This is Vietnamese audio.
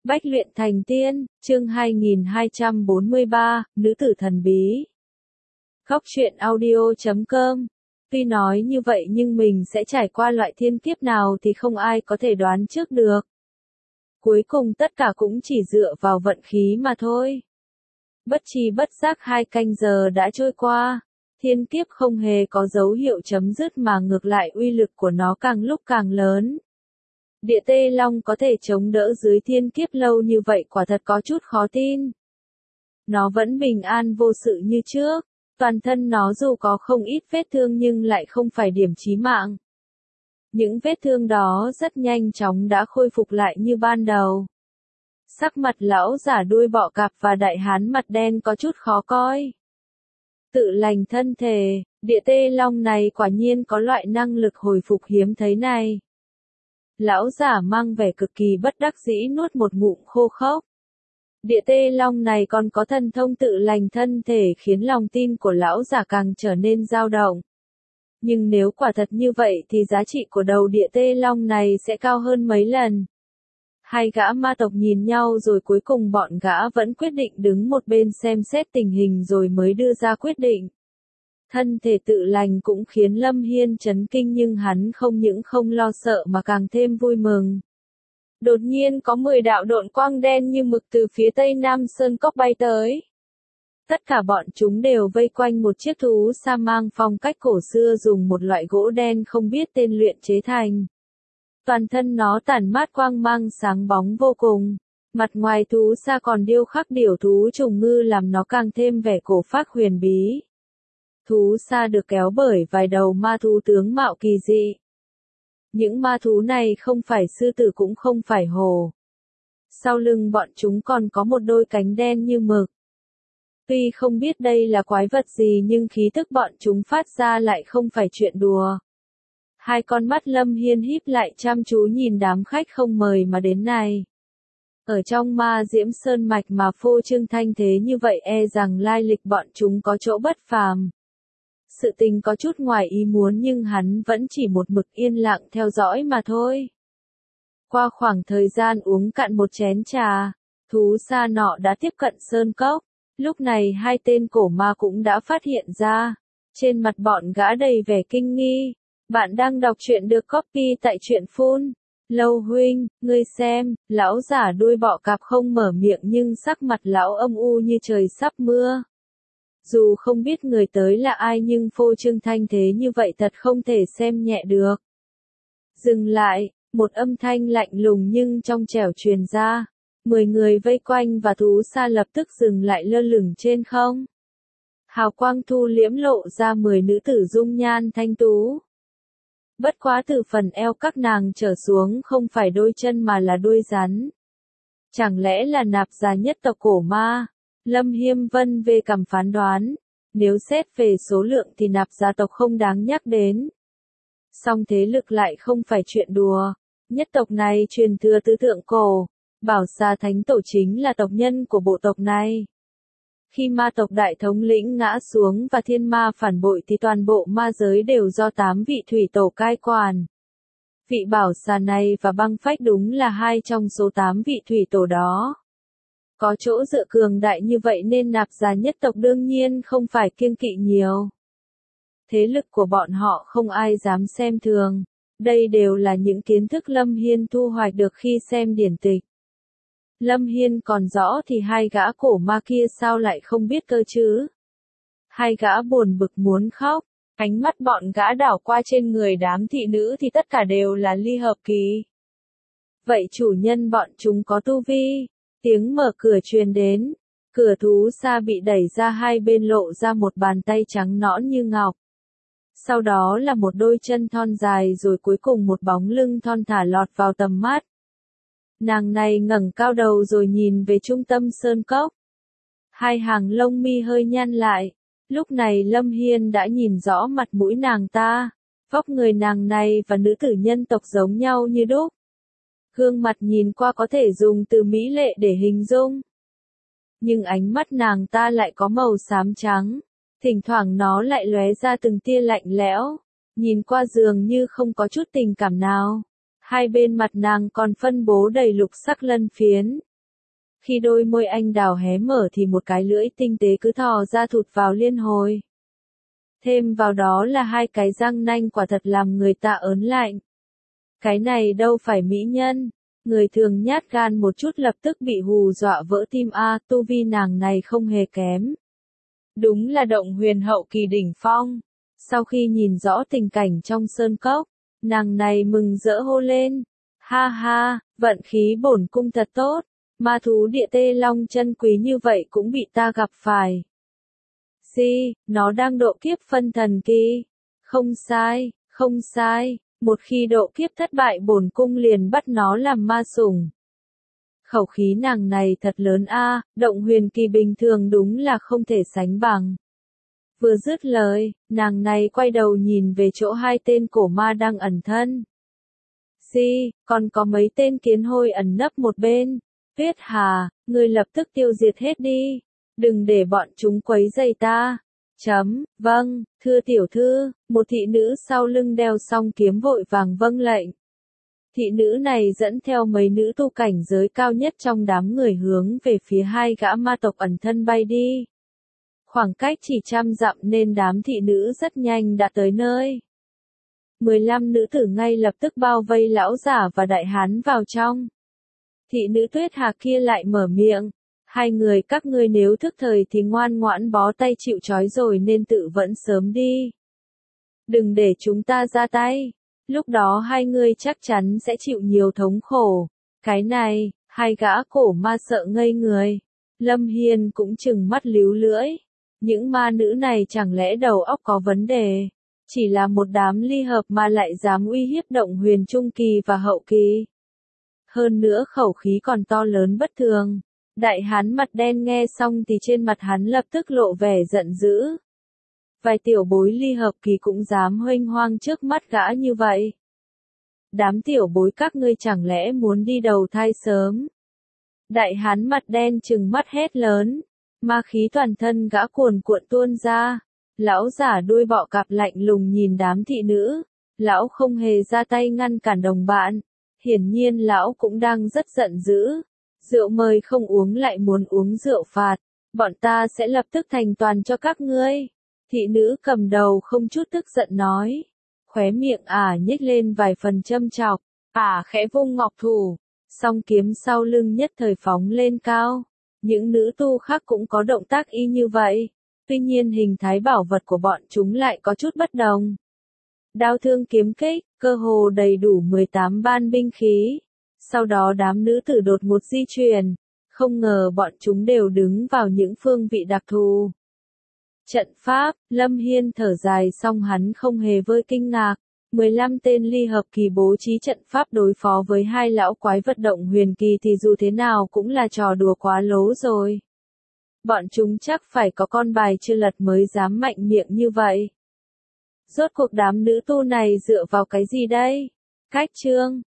Bách luyện thành tiên, chương 2243, nữ tử thần bí. Góc truyện audio.com. Tuy nói như vậy nhưng mình sẽ trải qua loại thiên kiếp nào thì không ai có thể đoán trước được. Cuối cùng tất cả cũng chỉ dựa vào vận khí mà thôi. Bất tri bất giác 2 canh giờ đã trôi qua, thiên kiếp không hề có dấu hiệu chấm dứt mà ngược lại uy lực của nó càng lúc càng lớn. Địa Tê Long có thể chống đỡ dưới thiên kiếp lâu như vậy quả thật có chút khó tin. Nó vẫn bình an vô sự như trước, toàn thân nó dù có không ít vết thương nhưng lại không phải điểm chí mạng. Những vết thương đó rất nhanh chóng đã khôi phục lại như ban đầu. Sắc mặt lão giả đuôi bọ cạp và đại hán mặt đen có chút khó coi. Tự lành thân thể, địa Tê Long này quả nhiên có loại năng lực hồi phục hiếm thấy này. Lão giả mang vẻ cực kỳ bất đắc dĩ nuốt một ngụm khô khốc. Địa Tê Long này còn có thần thông tự lành thân thể khiến lòng tin của lão giả càng trở nên dao động. Nhưng nếu quả thật như vậy thì giá trị của đầu địa Tê Long này sẽ cao hơn mấy lần. Hai gã ma tộc nhìn nhau rồi cuối cùng bọn gã vẫn quyết định đứng một bên xem xét tình hình rồi mới đưa ra quyết định. Thân thể tự lành cũng khiến Lâm Hiên chấn kinh nhưng hắn không những không lo sợ mà càng thêm vui mừng. Đột nhiên có 10 đạo độn quang đen như mực từ phía tây nam sơn cốc bay tới. Tất cả bọn chúng đều vây quanh một chiếc thú sa mang phong cách cổ xưa dùng một loại gỗ đen không biết tên luyện chế thành. Toàn thân nó tản mát quang mang sáng bóng vô cùng. Mặt ngoài thú sa còn điêu khắc điểu thú trùng ngư làm nó càng thêm vẻ cổ phác huyền bí. Thú sa được kéo bởi vài đầu ma thú tướng mạo kỳ dị. Những ma thú này không phải sư tử cũng không phải hổ. Sau lưng bọn chúng còn có một đôi cánh đen như mực. Tuy không biết đây là quái vật gì nhưng khí tức bọn chúng phát ra lại không phải chuyện đùa. Hai con mắt Lâm Hiên híp lại chăm chú nhìn đám khách không mời mà đến này. Ở trong Ma Diễm Sơn Mạch mà phô trương thanh thế như vậy e rằng lai lịch bọn chúng có chỗ bất phàm. Sự tình có chút ngoài ý muốn nhưng hắn vẫn chỉ một mực yên lặng theo dõi mà thôi. Qua khoảng thời gian uống cạn một chén trà, thú sa nọ đã tiếp cận sơn cốc. Lúc này hai tên cổ ma cũng đã phát hiện ra. Trên mặt bọn gã đầy vẻ kinh nghi. Bạn đang đọc truyện được copy tại truyện phun. Lâu huynh, ngươi xem, lão giả đuôi bọ cạp không mở miệng nhưng sắc mặt lão âm u như trời sắp mưa. Dù không biết người tới là ai nhưng phô trương thanh thế như vậy thật không thể xem nhẹ được. Dừng lại, một âm thanh lạnh lùng nhưng trong trẻo truyền ra. 10 người vây quanh và thú sa lập tức dừng lại lơ lửng trên không. Hào quang thu liễm lộ ra 10 nữ tử dung nhan thanh tú. Bất quá từ phần eo các nàng trở xuống không phải đôi chân mà là đuôi rắn. Chẳng lẽ là nạp gia nhất tộc cổ ma? Lâm Hiên Vân về cầm phán đoán. Nếu xét về số lượng thì nạp gia tộc không đáng nhắc đến. Song thế lực lại không phải chuyện đùa. Nhất tộc này truyền thừa từ thượng cổ. Bảo Sa Thánh Tổ chính là tộc nhân của bộ tộc này. Khi ma tộc đại thống lĩnh ngã xuống và thiên ma phản bội thì toàn bộ ma giới đều do 8 vị thủy tổ cai quản. Vị Bảo Sa này và Băng Phách đúng là 2 trong số 8 vị thủy tổ đó. Có chỗ dựa cường đại như vậy nên nạp gia nhất tộc đương nhiên không phải kiêng kỵ nhiều. Thế lực của bọn họ không ai dám xem thường. Đây đều là những kiến thức Lâm Hiên thu hoạch được khi xem điển tịch. Lâm Hiên còn rõ thì hai gã cổ ma kia sao lại không biết cơ chứ? Hai gã buồn bực muốn khóc, ánh mắt bọn gã đảo qua trên người đám thị nữ thì tất cả đều là ly hợp kỳ. Vậy chủ nhân bọn chúng có tu vi? Tiếng mở cửa truyền đến, cửa thú sa bị đẩy ra hai bên lộ ra một bàn tay trắng nõn như ngọc. Sau đó là một đôi chân thon dài rồi cuối cùng một bóng lưng thon thả lọt vào tầm mắt. Nàng này ngẩng cao đầu rồi nhìn về trung tâm sơn cốc. Hai hàng lông mi hơi nhăn lại. Lúc này Lâm Hiên đã nhìn rõ mặt mũi nàng ta. Vóc người nàng này và nữ tử nhân tộc giống nhau như đúc. Gương mặt nhìn qua có thể dùng từ mỹ lệ để hình dung. Nhưng ánh mắt nàng ta lại có màu xám trắng. Thỉnh thoảng nó lại lóe ra từng tia lạnh lẽo. Nhìn qua dường như không có chút tình cảm nào. Hai bên mặt nàng còn phân bố đầy lục sắc lân phiến. Khi đôi môi anh đào hé mở thì một cái lưỡi tinh tế cứ thò ra thụt vào liên hồi. Thêm vào đó là hai cái răng nanh quả thật làm người ta ớn lạnh. Cái này đâu phải mỹ nhân. Người thường nhát gan một chút lập tức bị hù dọa vỡ tim tu vi nàng này không hề kém. Đúng là động huyền hậu kỳ đỉnh phong. Sau khi nhìn rõ tình cảnh trong sơn cốc, nàng này mừng rỡ hô lên. Ha ha, vận khí bổn cung thật tốt. Ma thú địa tê long chân quý như vậy cũng bị ta gặp phải. Nó đang độ kiếp phân thần kỳ. Không sai, không sai. Một khi độ kiếp thất bại bổn cung liền bắt nó làm ma sủng. Khẩu khí nàng này thật lớn động huyền kỳ bình thường đúng là không thể sánh bằng. Vừa dứt lời, nàng này quay đầu nhìn về chỗ hai tên cổ ma đang ẩn thân. Còn có mấy tên kiến hôi ẩn nấp một bên. Tuyết Hà, ngươi lập tức tiêu diệt hết đi. Đừng để bọn chúng quấy rầy ta. Vâng, thưa tiểu thư, một thị nữ sau lưng đeo song kiếm vội vàng vâng lệnh. Thị nữ này dẫn theo mấy nữ tu cảnh giới cao nhất trong đám người hướng về phía hai gã ma tộc ẩn thân bay đi. Khoảng cách chỉ 100 dặm nên đám thị nữ rất nhanh đã tới nơi. 15 nữ tử ngay lập tức bao vây lão giả và đại hán vào trong. Thị nữ Tuyết Hà kia lại mở miệng. Hai người các ngươi nếu thức thời thì ngoan ngoãn bó tay chịu trói rồi nên tự vẫn sớm đi. Đừng để chúng ta ra tay. Lúc đó hai người chắc chắn sẽ chịu nhiều thống khổ. Cái này, hai gã cổ ma sợ ngây người. Lâm Hiên cũng trừng mắt líu lưỡi. Những ma nữ này chẳng lẽ đầu óc có vấn đề. Chỉ là một đám ly hợp mà lại dám uy hiếp động huyền trung kỳ và hậu kỳ. Hơn nữa khẩu khí còn to lớn bất thường. Đại hán mặt đen nghe xong thì trên mặt hắn lập tức lộ vẻ giận dữ. Vài tiểu bối ly hợp kỳ cũng dám huênh hoang trước mắt gã như vậy. Đám tiểu bối các ngươi chẳng lẽ muốn đi đầu thai sớm. Đại hán mặt đen trừng mắt hét lớn. Ma khí toàn thân gã cuồn cuộn tuôn ra. Lão giả đuôi bọ cạp lạnh lùng nhìn đám thị nữ. Lão không hề ra tay ngăn cản đồng bạn. Hiển nhiên lão cũng đang rất giận dữ. Rượu mời không uống lại muốn uống rượu phạt. Bọn ta sẽ lập tức thành toàn cho các ngươi. Thị nữ cầm đầu không chút tức giận nói. Khóe miệng nhếch lên vài phần châm chọc. Khẽ vung ngọc thủ. Song kiếm sau lưng nhất thời phóng lên cao. Những nữ tu khác cũng có động tác y như vậy. Tuy nhiên hình thái bảo vật của bọn chúng lại có chút bất đồng. Đao thương kiếm kích, cơ hồ đầy đủ 18 ban binh khí. Sau đó đám nữ tử đột ngột di chuyển. Không ngờ bọn chúng đều đứng vào những phương vị đặc thù. Trận pháp, Lâm Hiên thở dài xong hắn không hề vơi kinh ngạc. 15 tên ly hợp kỳ bố trí trận pháp đối phó với hai lão quái vật động huyền kỳ thì dù thế nào cũng là trò đùa quá lố rồi. Bọn chúng chắc phải có con bài chưa lật mới dám mạnh miệng như vậy. Rốt cuộc đám nữ tu này dựa vào cái gì đây? Cách chương